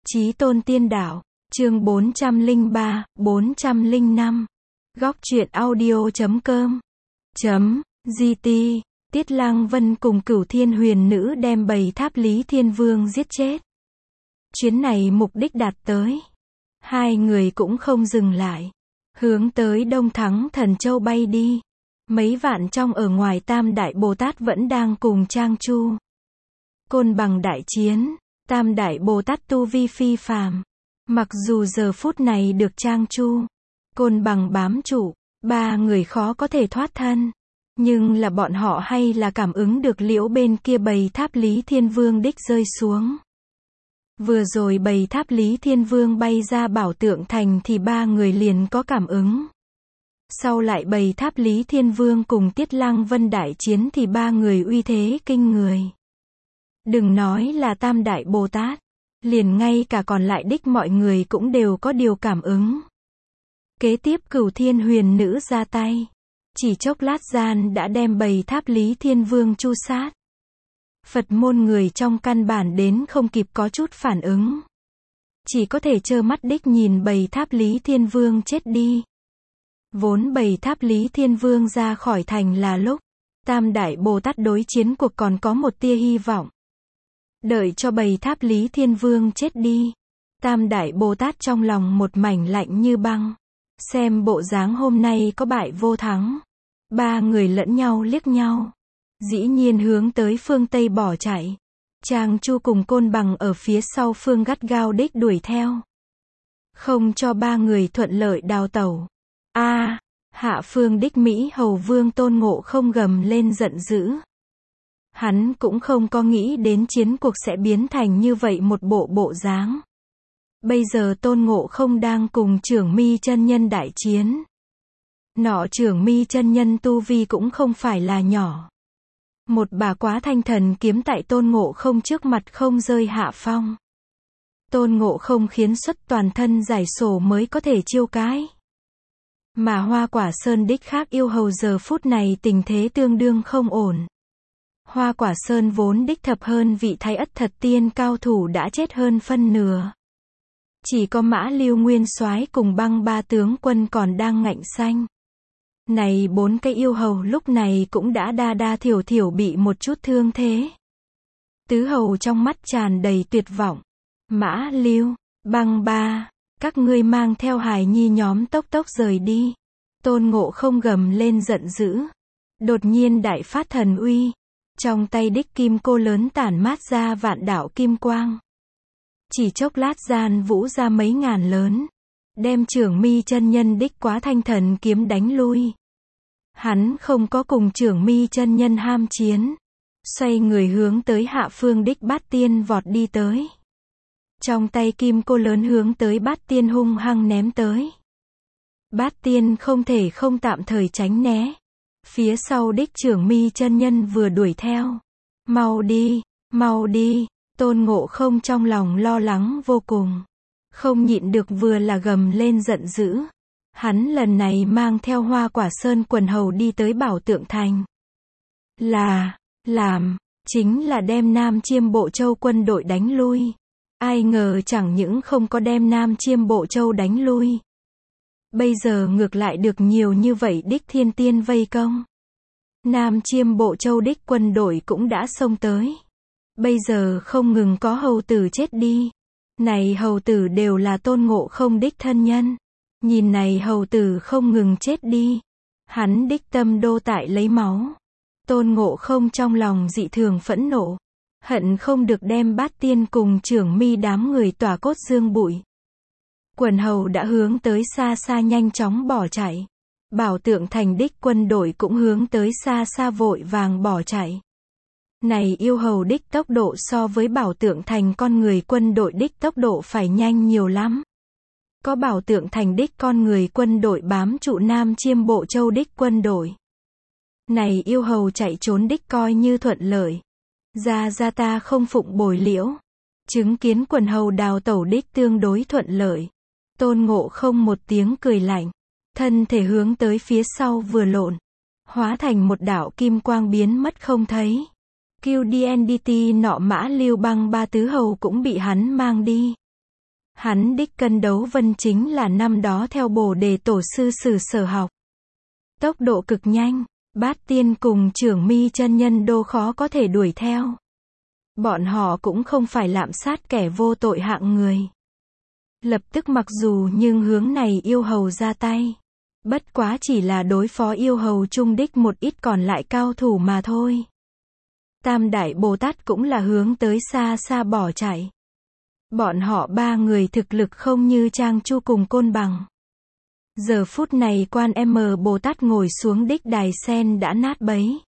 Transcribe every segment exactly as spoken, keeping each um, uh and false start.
Chí Tôn Tiên Đạo, chương bốn trăm lẻ ba, bốn trăm lẻ năm. Góc truyện audio chấm com. Chấm, gt. Tiết Lang Vân cùng Cửu Thiên Huyền Nữ đem bầy Tháp Lý Thiên Vương giết chết. Chuyến này mục đích đạt tới. Hai người cũng không dừng lại. Hướng tới Đông Thắng Thần Châu bay đi. Mấy vạn trong ở ngoài Tam Đại Bồ Tát vẫn đang cùng Trang Chu. Côn Bằng đại chiến. Tam Đại Bồ Tát tu vi phi phàm. Mặc dù giờ phút này được Trang Chu, Côn Bằng bám trụ, ba người khó có thể thoát thân. Nhưng là bọn họ hay là cảm ứng được liễu bên kia bầy Tháp Lý Thiên Vương đích rơi xuống. Vừa rồi bầy Tháp Lý Thiên Vương bay ra Bảo Tượng Thành thì ba người liền có cảm ứng. Sau lại bầy Tháp Lý Thiên Vương cùng Tiết Lang Vân đại chiến thì ba người uy thế kinh người. Đừng nói là Tam Đại Bồ Tát, liền ngay cả còn lại đích mọi người cũng đều có điều cảm ứng. Kế tiếp Cửu Thiên Huyền Nữ ra tay, chỉ chốc lát gian đã đem bầy Tháp Lý Thiên Vương chu sát. Phật môn người trong căn bản đến không kịp có chút phản ứng, chỉ có thể trơ mắt đích nhìn bầy Tháp Lý Thiên Vương chết đi. Vốn bầy Tháp Lý Thiên Vương ra khỏi thành là lúc Tam Đại Bồ Tát đối chiến cuộc còn có một tia hy vọng. Đợi cho bầy Tháp Lý Thiên Vương chết đi, Tam Đại Bồ Tát trong lòng một mảnh lạnh như băng. Xem bộ dáng hôm nay có bại vô thắng. Ba người lẫn nhau liếc nhau, dĩ nhiên hướng tới phương Tây bỏ chạy. Trang Chu cùng Côn Bằng ở phía sau phương gắt gao đích đuổi theo, không cho ba người thuận lợi đào tẩu. A, à, hạ phương đích Mỹ Hầu Vương Tôn Ngộ Không gầm lên giận dữ. Hắn cũng không có nghĩ đến chiến cuộc sẽ biến thành như vậy một bộ bộ dáng. Bây giờ Tôn Ngộ Không đang cùng Trưởng Mi chân nhân đại chiến. Nọ Trưởng Mi chân nhân tu vi cũng không phải là nhỏ. Một bà Quá Thanh Thần kiếm tại Tôn Ngộ Không trước mặt không rơi hạ phong. Tôn Ngộ Không khiến xuất toàn thân giải sổ mới có thể chiêu cái. Mà Hoa Quả Sơn đích khác yêu hầu giờ phút này tình thế tương đương không ổn. Hoa Quả Sơn vốn đích thập hơn vị Thái Ất Thật Tiên cao thủ đã chết hơn phân nửa. Chỉ có Mã Lưu Nguyên Soái cùng Băng Ba tướng quân còn đang ngạnh xanh. Này bốn cái yêu hầu lúc này cũng đã đa đa thiểu thiểu bị một chút thương thế. Tứ hầu trong mắt tràn đầy tuyệt vọng. Mã Lưu, Băng Ba, các ngươi mang theo hài nhi nhóm tốc tốc rời đi. Tôn Ngộ Không gầm lên giận dữ. Đột nhiên đại phát thần uy. Trong tay đích kim cô lớn tản mát ra vạn đạo kim quang. Chỉ chốc lát gian vũ ra mấy ngàn lớn, đem Trưởng Mi chân nhân đích Quá Thanh Thần kiếm đánh lui. Hắn không có cùng Trưởng Mi chân nhân ham chiến, xoay người hướng tới hạ phương đích Bát Tiên vọt đi tới. Trong tay kim cô lớn hướng tới Bát Tiên hung hăng ném tới. Bát Tiên không thể không tạm thời tránh né. Phía sau đích Trưởng Mi chân nhân vừa đuổi theo. Mau đi, mau đi. Tôn Ngộ Không trong lòng lo lắng vô cùng. Không nhịn được vừa là gầm lên giận dữ. Hắn lần này mang theo Hoa Quả Sơn quần hầu đi tới Bảo Tượng Thành. Là, làm, chính là đem Nam Chiêm Bộ Châu quân đội đánh lui. Ai ngờ chẳng những không có đem Nam Chiêm Bộ Châu đánh lui. Bây giờ ngược lại được nhiều như vậy đích thiên tiên vây công. Nam Chiêm Bộ Châu đích quân đội cũng đã xông tới. Bây giờ không ngừng có hầu tử chết đi. Này hầu tử đều là Tôn Ngộ Không đích thân nhân. Nhìn này hầu tử không ngừng chết đi. Hắn đích tâm đô tại lấy máu. Tôn Ngộ Không trong lòng dị thường phẫn nộ. Hận không được đem Bát Tiên cùng Trưởng Mi đám người tỏa cốt dương bụi. Quần hầu đã hướng tới xa xa nhanh chóng bỏ chạy. Bảo Tượng Thành đích quân đội cũng hướng tới xa xa vội vàng bỏ chạy. Này yêu hầu đích tốc độ so với Bảo Tượng Thành con người quân đội đích tốc độ phải nhanh nhiều lắm. Có Bảo Tượng Thành đích con người quân đội bám trụ Nam Chiêm Bộ Châu đích quân đội. Này yêu hầu chạy trốn đích coi như thuận lợi. Ra ra ta không phụng bồi liễu. Chứng kiến quần hầu đào tẩu đích tương đối thuận lợi. Tôn Ngộ Không một tiếng cười lạnh. Thân thể hướng tới phía sau vừa lộn. Hóa thành một đạo kim quang biến mất không thấy. Q D N D T nọ Mã Lưu Băng Ba tứ hầu cũng bị hắn mang đi. Hắn đích cân đấu vân chính là năm đó theo bồ đề tổ sư Sử Sở học. Tốc độ cực nhanh, Bát Tiên cùng Trưởng Mi chân nhân đô khó có thể đuổi theo. Bọn họ cũng không phải lạm sát kẻ vô tội hạng người. Lập tức mặc dù nhưng hướng này yêu hầu ra tay. Bất quá chỉ là đối phó yêu hầu trung đích một ít còn lại cao thủ mà thôi. Tam Đại Bồ Tát cũng là hướng tới xa xa bỏ chạy. Bọn họ ba người thực lực không như Trang Chu cùng Côn Bằng. Giờ phút này Quan M Bồ Tát ngồi xuống đích đài sen đã nát bấy.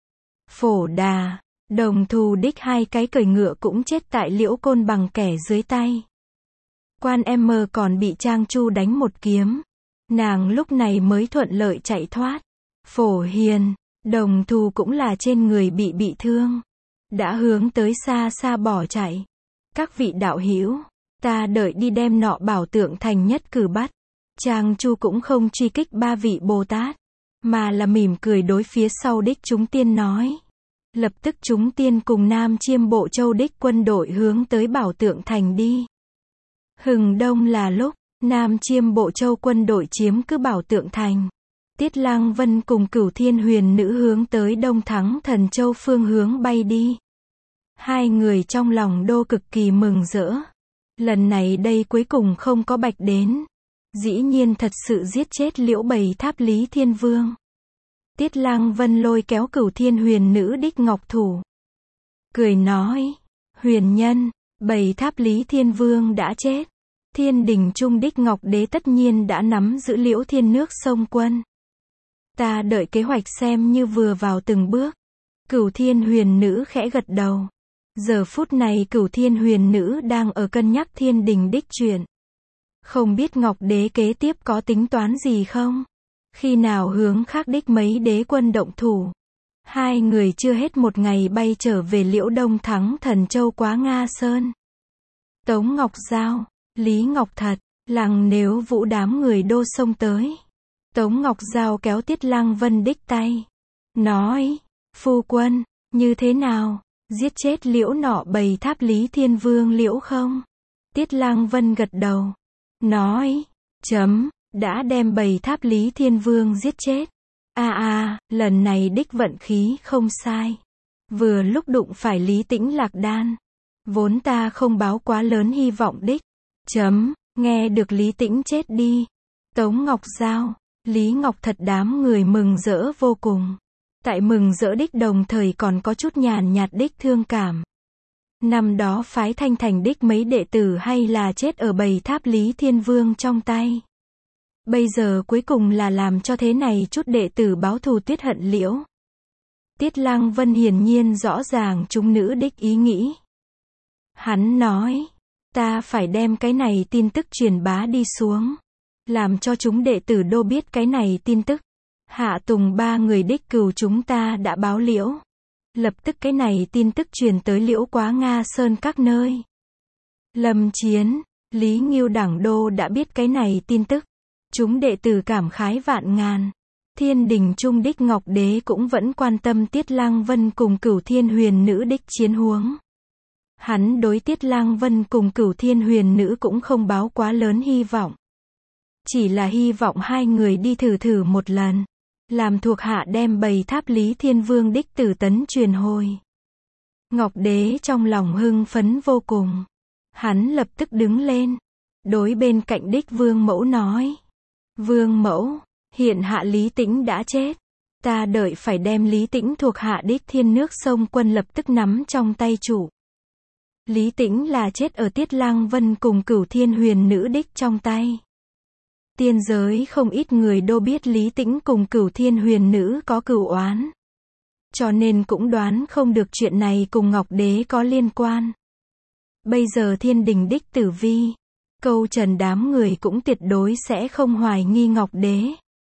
Phổ Đà, Đồng Thù đích hai cái cởi ngựa cũng chết tại Liễu Côn Bằng kẻ dưới tay. Quan M còn bị Trang Chu đánh một kiếm. Nàng lúc này mới thuận lợi chạy thoát. Phổ Hiền, Đồng Thù cũng là trên người bị bị thương. Đã hướng tới xa xa bỏ chạy. Các vị đạo hữu, ta đợi đi đem nọ bảo tượng thành nhất cử bắt. Trang Chu cũng không truy kích ba vị Bồ Tát, mà là mỉm cười đối phía sau đích chúng tiên nói. Lập tức chúng tiên cùng Nam Chiêm Bộ Châu đích quân đội hướng tới bảo tượng thành đi. Hừng đông là lúc, Nam Chiêm Bộ Châu quân đội chiếm cứ bảo tượng thành. Tiết Lang Vân cùng Cửu Thiên Huyền Nữ hướng tới Đông Thắng Thần Châu phương hướng bay đi. Hai người trong lòng đô cực kỳ mừng rỡ. Lần này đây cuối cùng không có bạch đến. Dĩ nhiên thật sự giết chết Liễu Bầy Tháp Lý Thiên Vương. Tiết Lang Vân lôi kéo Cửu Thiên Huyền Nữ đích ngọc thủ. Cười nói, huyền nhân, Bầy Tháp Lý Thiên Vương đã chết. Thiên đình trung đích ngọc đế tất nhiên đã nắm giữ Liễu Thiên nước sông quân. Ta đợi kế hoạch xem như vừa vào từng bước. Cửu Thiên Huyền Nữ khẽ gật đầu. Giờ phút này Cửu Thiên Huyền Nữ đang ở cân nhắc thiên đình đích chuyện. Không biết Ngọc Đế kế tiếp có tính toán gì không? Khi nào hướng khác đích mấy đế quân động thủ? Hai người chưa hết một ngày bay trở về Liễu Đông Thắng Thần Châu quá Nga Sơn. Tống Ngọc Giao, Lý Ngọc Thật, Lăng Nếu Vũ đám người đô xông tới. Tống Ngọc Giao kéo Tiết Lang Vân đích tay. Nói, phu quân, như thế nào? Giết chết Liễu nọ Bầy Tháp Lý Thiên Vương Liễu không? Tiết Lang Vân gật đầu. Nói, chấm, đã đem Bầy Tháp Lý Thiên Vương giết chết. A à, a, à, lần này đích vận khí không sai. Vừa lúc đụng phải Lý Tĩnh lạc đan. Vốn ta không báo quá lớn hy vọng đích. Chấm, nghe được Lý Tĩnh chết đi. Tống Ngọc Giao, Lý Ngọc Thật đám người mừng rỡ vô cùng. Tại mừng rỡ đích đồng thời còn có chút nhàn nhạt đích thương cảm. Năm đó phái Thanh Thành đích mấy đệ tử hay là chết ở Bầy Tháp Lý Thiên Vương trong tay. Bây giờ cuối cùng là làm cho thế này chút đệ tử báo thù tuyết hận Liễu. Tiết Lang Vân hiển nhiên rõ ràng chúng nữ đích ý nghĩ. Hắn nói, ta phải đem cái này tin tức truyền bá đi xuống. Làm cho chúng đệ tử đô biết cái này tin tức. Hạ Tùng ba người đích cừu chúng ta đã báo Liễu. Lập tức cái này tin tức truyền tới Liễu quá Nga Sơn các nơi. Lâm Chiến, Lý Nghiêu đẳng đô đã biết cái này tin tức. Chúng đệ tử cảm khái vạn ngàn. Thiên đình trung đích Ngọc Đế cũng vẫn quan tâm Tiết Lang Vân cùng Cửu Thiên Huyền Nữ đích chiến huống. Hắn đối Tiết Lang Vân cùng Cửu Thiên Huyền Nữ cũng không báo quá lớn hy vọng. Chỉ là hy vọng hai người đi thử thử một lần. Làm thuộc hạ đem Bầy Tháp Lý Thiên Vương đích tử tấn truyền hồi. Ngọc Đế trong lòng hưng phấn vô cùng. Hắn lập tức đứng lên. Đối bên cạnh đích Vương Mẫu nói. Vương Mẫu, hiện hạ Lý Tĩnh đã chết. Ta đợi phải đem Lý Tĩnh thuộc hạ đích Thiên nước sông quân lập tức nắm trong tay chủ. Lý Tĩnh là chết ở Tiết Lang Vân cùng Cửu Thiên Huyền Nữ đích trong tay. Tiên giới không ít người đô biết Lý Tĩnh cùng Cửu Thiên Huyền Nữ có cửu oán. Cho nên cũng đoán không được chuyện này cùng Ngọc Đế có liên quan. Bây giờ thiên đình đích tử vi, câu trần đám người cũng tuyệt đối sẽ không hoài nghi Ngọc Đế.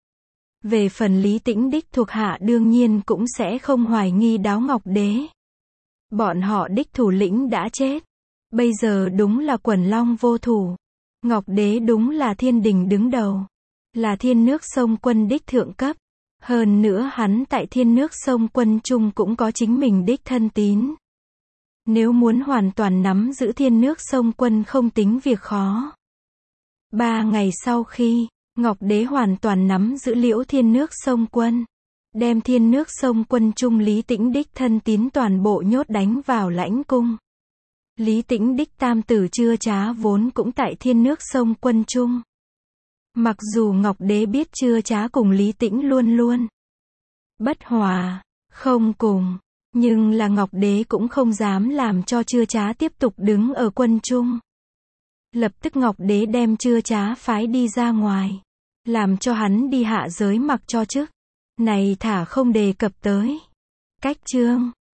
Về phần Lý Tĩnh đích thuộc hạ đương nhiên cũng sẽ không hoài nghi đáo Ngọc Đế. Bọn họ đích thủ lĩnh đã chết. Bây giờ đúng là quần long vô thủ. Ngọc Đế đúng là thiên đình đứng đầu. Là thiên nước sông quân đích thượng cấp. Hơn nữa hắn tại thiên nước sông quân chung cũng có chính mình đích thân tín. Nếu muốn hoàn toàn nắm giữ thiên nước sông Quân không tính việc khó. Ba ngày sau khi Ngọc Đế hoàn toàn nắm giữ liễu thiên nước sông Quân, đem thiên nước sông Quân trung Lý Tĩnh đích thân tín toàn bộ nhốt đánh vào lãnh cung. Lý Tĩnh đích tam tử Chưa Chá vốn cũng tại thiên nước sông Quân trung. Mặc dù Ngọc Đế biết Chưa Chá cùng Lý Tĩnh luôn luôn bất hòa, không cùng, nhưng là Ngọc Đế cũng không dám làm cho Chưa Chá tiếp tục đứng ở quân trung. Lập tức Ngọc Đế đem Chưa Chá phái đi ra ngoài, làm cho hắn đi hạ giới mặc cho chức. Này thả không đề cập tới. Cách chương